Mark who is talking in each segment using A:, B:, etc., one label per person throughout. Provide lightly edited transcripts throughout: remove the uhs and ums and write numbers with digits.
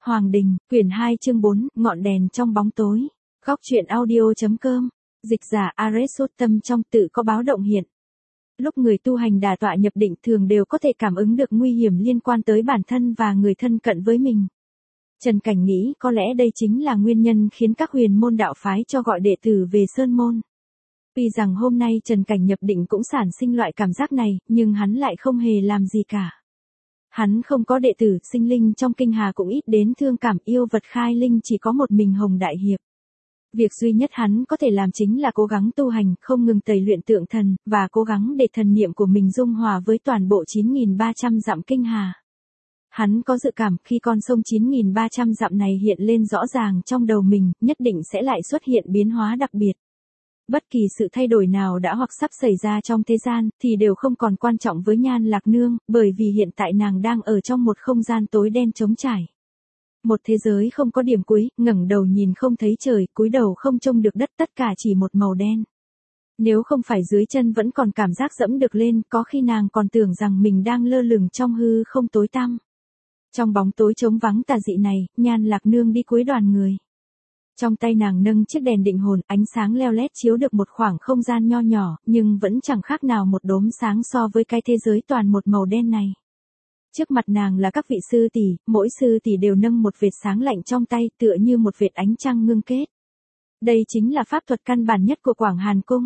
A: Hoàng Đình, quyển 2 chương 4, ngọn đèn trong bóng tối. Góc truyện audio.com. Dịch giả Aristotle trong tự có báo động hiện. Lúc người tu hành đả tọa nhập định thường đều có thể cảm ứng được nguy hiểm liên quan tới bản thân và người thân cận với mình. Trần Cảnh nghĩ có lẽ đây chính là nguyên nhân khiến các huyền môn đạo phái cho gọi đệ tử về Sơn Môn. Tuy rằng hôm nay Trần Cảnh nhập định cũng sản sinh loại cảm giác này, nhưng hắn lại không hề làm gì cả. Hắn không có đệ tử, sinh linh trong kinh hà cũng ít đến thương cảm, yêu vật khai linh chỉ có một mình Hồng Đại Hiệp. Việc duy nhất hắn có thể làm chính là cố gắng tu hành, không ngừng tẩy luyện tượng thần, và cố gắng để thần niệm của mình dung hòa với toàn bộ 9.300 dặm kinh hà. Hắn có dự cảm khi con sông 9.300 dặm này hiện lên rõ ràng trong đầu mình, nhất định sẽ lại xuất hiện biến hóa đặc biệt. Bất kỳ sự thay đổi nào đã hoặc sắp xảy ra trong thế gian, thì đều không còn quan trọng với Nhan Lạc Nương, bởi vì hiện tại nàng đang ở trong một không gian tối đen trống trải. Một thế giới không có điểm cuối, ngẩng đầu nhìn không thấy trời, cúi đầu không trông được đất, tất cả chỉ một màu đen. Nếu không phải dưới chân vẫn còn cảm giác dẫm được lên, có khi nàng còn tưởng rằng mình đang lơ lửng trong hư không tối tăm. Trong bóng tối trống vắng tà dị này, Nhan Lạc Nương đi cuối đoàn người. Trong tay nàng nâng chiếc đèn định hồn, ánh sáng leo lét chiếu được một khoảng không gian nho nhỏ, nhưng vẫn chẳng khác nào một đốm sáng so với cái thế giới toàn một màu đen này. Trước mặt nàng là các vị sư tỷ, mỗi sư tỷ đều nâng một vệt sáng lạnh trong tay, tựa như một vệt ánh trăng ngưng kết. Đây chính là pháp thuật căn bản nhất của Quảng Hàn Cung.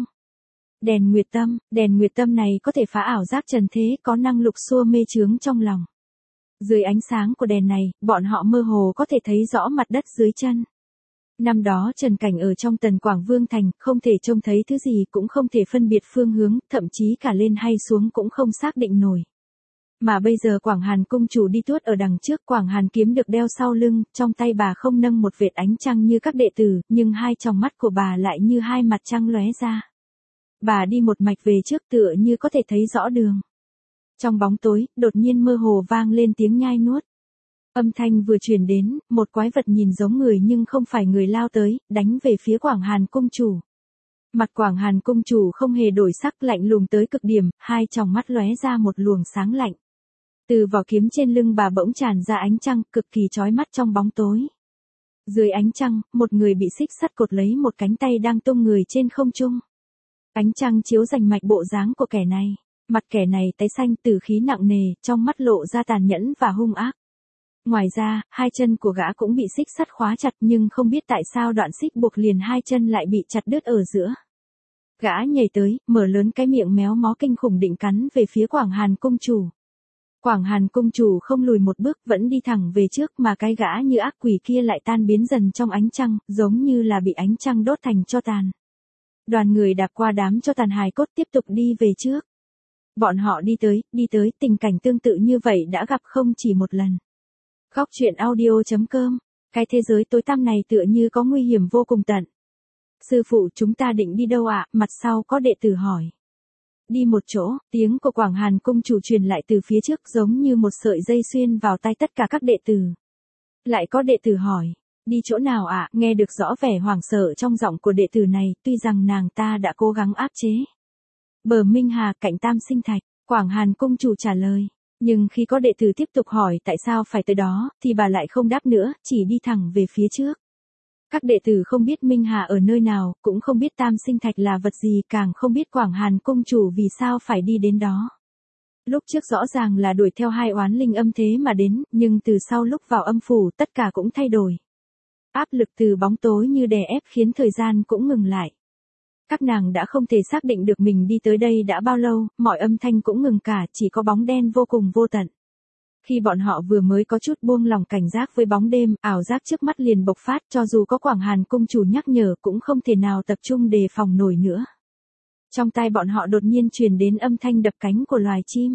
A: Đèn nguyệt tâm này có thể phá ảo giác trần thế, có năng lực xua mê chướng trong lòng. Dưới ánh sáng của đèn này, bọn họ mơ hồ có thể thấy rõ mặt đất dưới chân. Năm đó Trần Cảnh ở trong Tần Quảng Vương Thành, không thể trông thấy thứ gì, cũng không thể phân biệt phương hướng, thậm chí cả lên hay xuống cũng không xác định nổi. Mà bây giờ Quảng Hàn Cung chủ đi tuốt ở đằng trước, Quảng Hàn kiếm được đeo sau lưng, trong tay bà không nâng một vệt ánh trăng như các đệ tử, nhưng hai tròng mắt của bà lại như hai mặt trăng lóe ra. Bà đi một mạch về trước tựa như có thể thấy rõ đường. Trong bóng tối, đột nhiên mơ hồ vang lên tiếng nhai nuốt. Âm thanh vừa truyền đến, một quái vật nhìn giống người nhưng không phải người lao tới, đánh về phía Quảng Hàn Cung chủ. Mặt Quảng Hàn Cung chủ không hề đổi sắc, lạnh lùng tới cực điểm, hai tròng mắt lóe ra một luồng sáng lạnh. Từ vỏ kiếm trên lưng bà bỗng tràn ra ánh trăng, cực kỳ chói mắt trong bóng tối. Dưới ánh trăng, một người bị xích sắt cột lấy một cánh tay đang tung người trên không trung. Ánh trăng chiếu rành mạch bộ dáng của kẻ này. Mặt kẻ này tái xanh, tử khí nặng nề, trong mắt lộ ra tàn nhẫn và hung ác. Ngoài ra, hai chân của gã cũng bị xích sắt khóa chặt, nhưng không biết tại sao đoạn xích buộc liền hai chân lại bị chặt đứt ở giữa. Gã nhảy tới, mở lớn cái miệng méo mó kinh khủng định cắn về phía Quảng Hàn Cung chủ. Quảng Hàn Cung chủ không lùi một bước, vẫn đi thẳng về trước, mà cái gã như ác quỷ kia lại tan biến dần trong ánh trăng, giống như là bị ánh trăng đốt thành tro tàn. Đoàn người đạp qua đám tro tàn hài cốt tiếp tục đi về trước. Bọn họ đi tới, tình cảnh tương tự như vậy đã gặp không chỉ một lần. Góc truyện audio.com. Cái thế giới tối tăm này tựa như có nguy hiểm vô cùng tận. Sư phụ, chúng ta định đi đâu ạ? Mặt sau có đệ tử hỏi. Đi một chỗ, tiếng của Quảng Hàn Cung chủ truyền lại từ phía trước, giống như một sợi dây xuyên vào tai tất cả các đệ tử. Lại có đệ tử hỏi. Đi chỗ nào ạ? Nghe được rõ vẻ hoảng sợ trong giọng của đệ tử này, tuy rằng nàng ta đã cố gắng áp chế. Bờ Minh Hà, cạnh Tam Sinh Thạch, Quảng Hàn Cung chủ trả lời. Nhưng khi có đệ tử tiếp tục hỏi tại sao phải tới đó, thì bà lại không đáp nữa, chỉ đi thẳng về phía trước. Các đệ tử không biết Minh Hà ở nơi nào, cũng không biết Tam Sinh Thạch là vật gì, càng không biết Quảng Hàn Cung chủ vì sao phải đi đến đó. Lúc trước rõ ràng là đuổi theo hai oán linh âm thế mà đến, nhưng từ sau lúc vào âm phủ tất cả cũng thay đổi. Áp lực từ bóng tối như đè ép khiến thời gian cũng ngừng lại. Các nàng đã không thể xác định được mình đi tới đây đã bao lâu, mọi âm thanh cũng ngừng cả, chỉ có bóng đen vô cùng vô tận. Khi bọn họ vừa mới có chút buông lòng cảnh giác với bóng đêm, ảo giác trước mắt liền bộc phát, cho dù có Quảng Hàn Cung chủ nhắc nhở cũng không thể nào tập trung đề phòng nổi nữa. Trong tai bọn họ đột nhiên truyền đến âm thanh đập cánh của loài chim.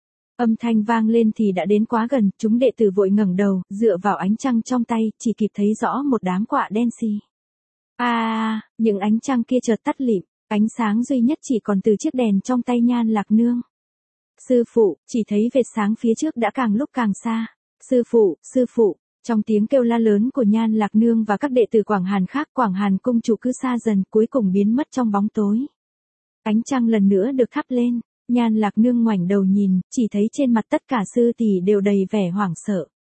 A: Âm thanh vang lên thì đã đến quá gần, chúng đệ tử vội ngẩng đầu, dựa vào ánh trăng trong tay, chỉ kịp thấy rõ một đám quạ đen xì. Những ánh trăng kia chợt tắt lịm, ánh sáng duy nhất chỉ còn từ chiếc đèn trong tay Nhan Lạc Nương. Sư phụ, chỉ thấy vệt sáng phía trước đã càng lúc càng xa. Sư phụ, trong tiếng kêu la lớn của Nhan Lạc Nương và các đệ tử Quảng Hàn khác, Quảng Hàn Cung chủ cứ xa dần, cuối cùng biến mất trong bóng tối. Ánh trăng lần nữa được thắp lên, Nhan Lạc Nương ngoảnh đầu nhìn, chỉ thấy trên mặt tất cả sư tỷ đều đầy vẻ hoảng sợ.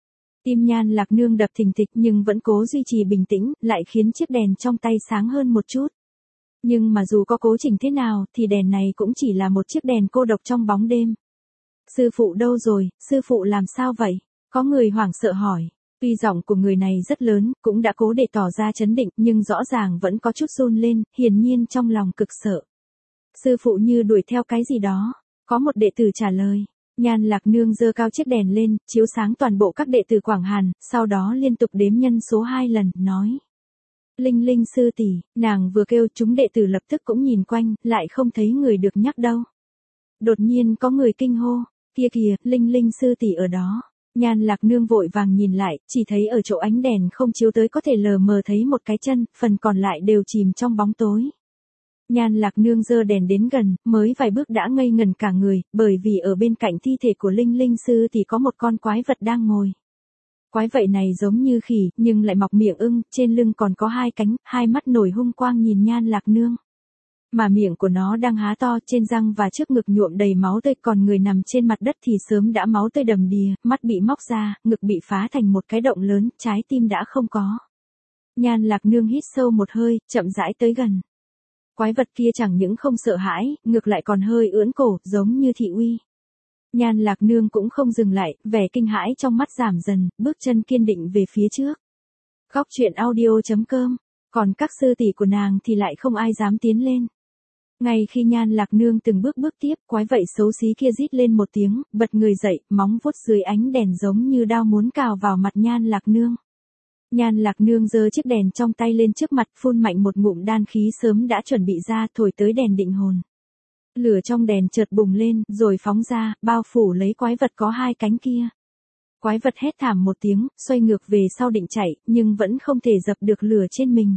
A: Tim Nhan Lạc Nương đập thình thịch nhưng vẫn cố duy trì bình tĩnh, lại khiến chiếc đèn trong tay sáng hơn một chút. Nhưng mà dù có cố chỉnh thế nào thì đèn này cũng chỉ là một chiếc đèn cô độc trong bóng đêm. Sư phụ đâu rồi, sư phụ làm sao vậy? Có người hoảng sợ hỏi. Tuy giọng của người này rất lớn, cũng đã cố để tỏ ra trấn định nhưng rõ ràng vẫn có chút run lên, hiển nhiên trong lòng cực sợ. Sư phụ như đuổi theo cái gì đó. Có một đệ tử trả lời. Nhan Lạc Nương giơ cao chiếc đèn lên, chiếu sáng toàn bộ các đệ tử Quảng Hàn, sau đó liên tục đếm nhân số 2 lần, nói. Linh Linh sư tỷ, nàng vừa kêu chúng đệ tử lập tức cũng nhìn quanh, lại không thấy người được nhắc đâu. Đột nhiên có người kinh hô, kia kìa, Linh Linh sư tỷ ở đó. Nhan Lạc Nương vội vàng nhìn lại, chỉ thấy ở chỗ ánh đèn không chiếu tới có thể lờ mờ thấy một cái chân, phần còn lại đều chìm trong bóng tối. Nhan Lạc Nương giơ đèn đến gần, mới vài bước đã ngây ngẩn cả người, bởi vì ở bên cạnh thi thể của Linh Linh sư thì có một con quái vật đang ngồi. Quái vậy này giống như khỉ, nhưng lại mọc miệng ưng, trên lưng còn có 2 cánh, 2 mắt nổi hung quang nhìn Nhan Lạc Nương. Mà miệng của nó đang há to, trên răng và trước ngực nhuộm đầy máu tươi, còn người nằm trên mặt đất thì sớm đã máu tươi đầm đìa, mắt bị móc ra, ngực bị phá thành một cái động lớn, trái tim đã không có. Nhan Lạc Nương hít sâu một hơi, chậm rãi tới gần. Quái vật kia chẳng những không sợ hãi, ngược lại còn hơi ưỡn cổ, giống như thị uy. Nhan Lạc Nương cũng không dừng lại, vẻ kinh hãi trong mắt giảm dần, bước chân kiên định về phía trước. Góc truyện audio.com, còn các sư tỷ của nàng thì lại không ai dám tiến lên. Ngay khi Nhan Lạc Nương từng bước tiếp, quái vậy xấu xí kia rít lên một tiếng, bật người dậy, móng vuốt dưới ánh đèn giống như đao muốn cào vào mặt Nhan Lạc Nương. Nhan Lạc Nương giơ chiếc đèn trong tay lên trước mặt, phun mạnh một ngụm đan khí sớm đã chuẩn bị ra, thổi tới đèn định hồn. Lửa trong đèn chợt bùng lên, rồi phóng ra, bao phủ lấy quái vật có 2 cánh kia. Quái vật hét thảm một tiếng, xoay ngược về sau định chạy, nhưng vẫn không thể dập được lửa trên mình.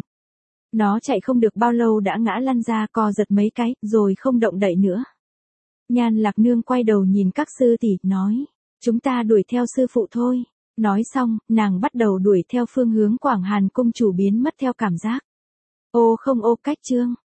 A: Nó chạy không được bao lâu đã ngã lăn ra, co giật mấy cái, rồi không động đậy nữa. Nhan Lạc Nương quay đầu nhìn các sư tỷ, nói, chúng ta đuổi theo sư phụ thôi. Nói xong, nàng bắt đầu đuổi theo phương hướng Quảng Hàn cung chủ biến mất theo cảm giác. Ô không ô cách chương.